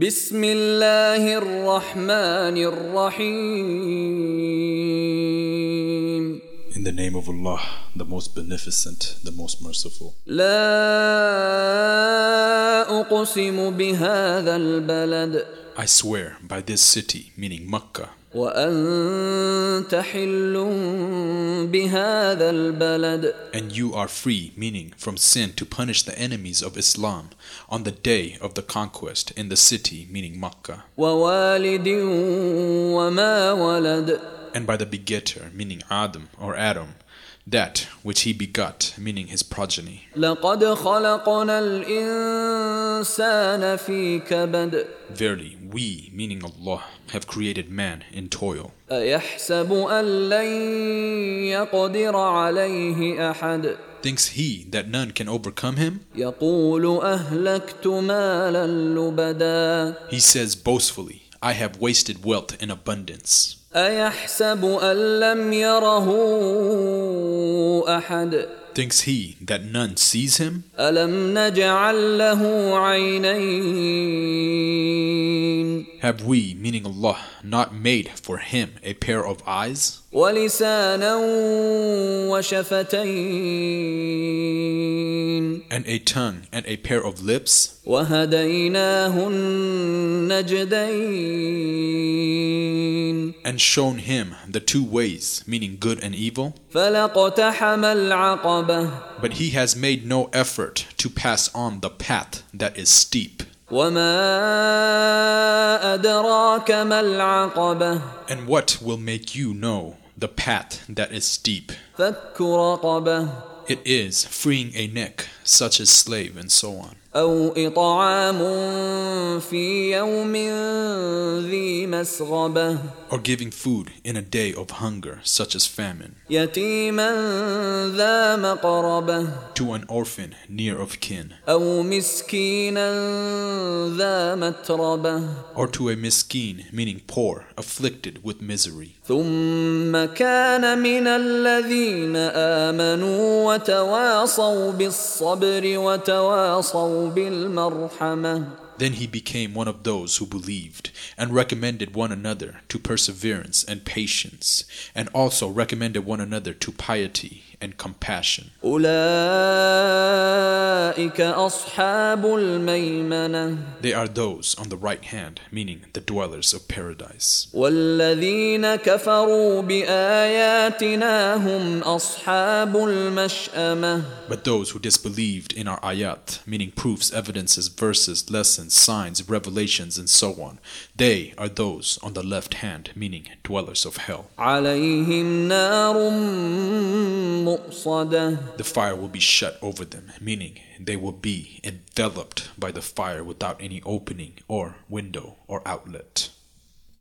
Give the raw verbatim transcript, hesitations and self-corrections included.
بسم الله الرحمن الرحيم. In the name of Allah, the most beneficent, the most merciful. لا أقسم بهذا البلد I swear by this city, meaning Makkah, وأنت حل بهذا البلد and you are free, meaning from sin, to punish the enemies of Islam on the day of the conquest in the city, meaning Makkah, ووالد وما ولد and by the begetter, meaning Adam or Adam, that which he begot, meaning his progeny. لقد خلقنا الإنسان في كبد Verily, we, meaning Allah, have created man in toil. أيحسب أن لن يقدر عليه أحد Thinks he that none can overcome him? يقول أهلكت مالا لبدا He says boastfully, I have wasted wealth in abundance. أيحسب أن لم يره أحد Thinks he that none sees him? ألم نجعل له عينين Have we, meaning Allah, not made for him a pair of eyes? ولسانا وشفتين And a tongue and a pair of lips? وهديناه النجدين And shown him the two ways, meaning good and evil? فلاقتحم العقبة But he has made no effort to pass on the path that is steep. وما أدراك ما العقبة And what will make you know the path that is steep? فك رقبة It is freeing a neck, such as slave and so on. أو إطعام في يوم ذي مسغبة Or giving food in a day of hunger, such as famine, يتيما ذا مقربة to an orphan near of kin, أو مسكينا ذا متربة or to a miskin, meaning poor, afflicted with misery. ثم كان من الذين آمنوا وتواصوا بالصبر وتواصوا بالمرحمة Then he became one of those who believed and recommended one another to perseverance and patience, and also recommended one another to piety and compassion. أولئك أصحاب الميمنة They are those on the right hand, meaning the dwellers of paradise. والذين كفروا بآياتنا هم أصحاب المشأمة But those who disbelieved in our ayat, meaning proofs, evidences, verses, lessons, signs, revelations, and so on, they are those on the left hand, meaning dwellers of hell. عليهم نار مؤصدة The fire will be shut over them, meaning they will be enveloped by the fire without any opening or window or outlet.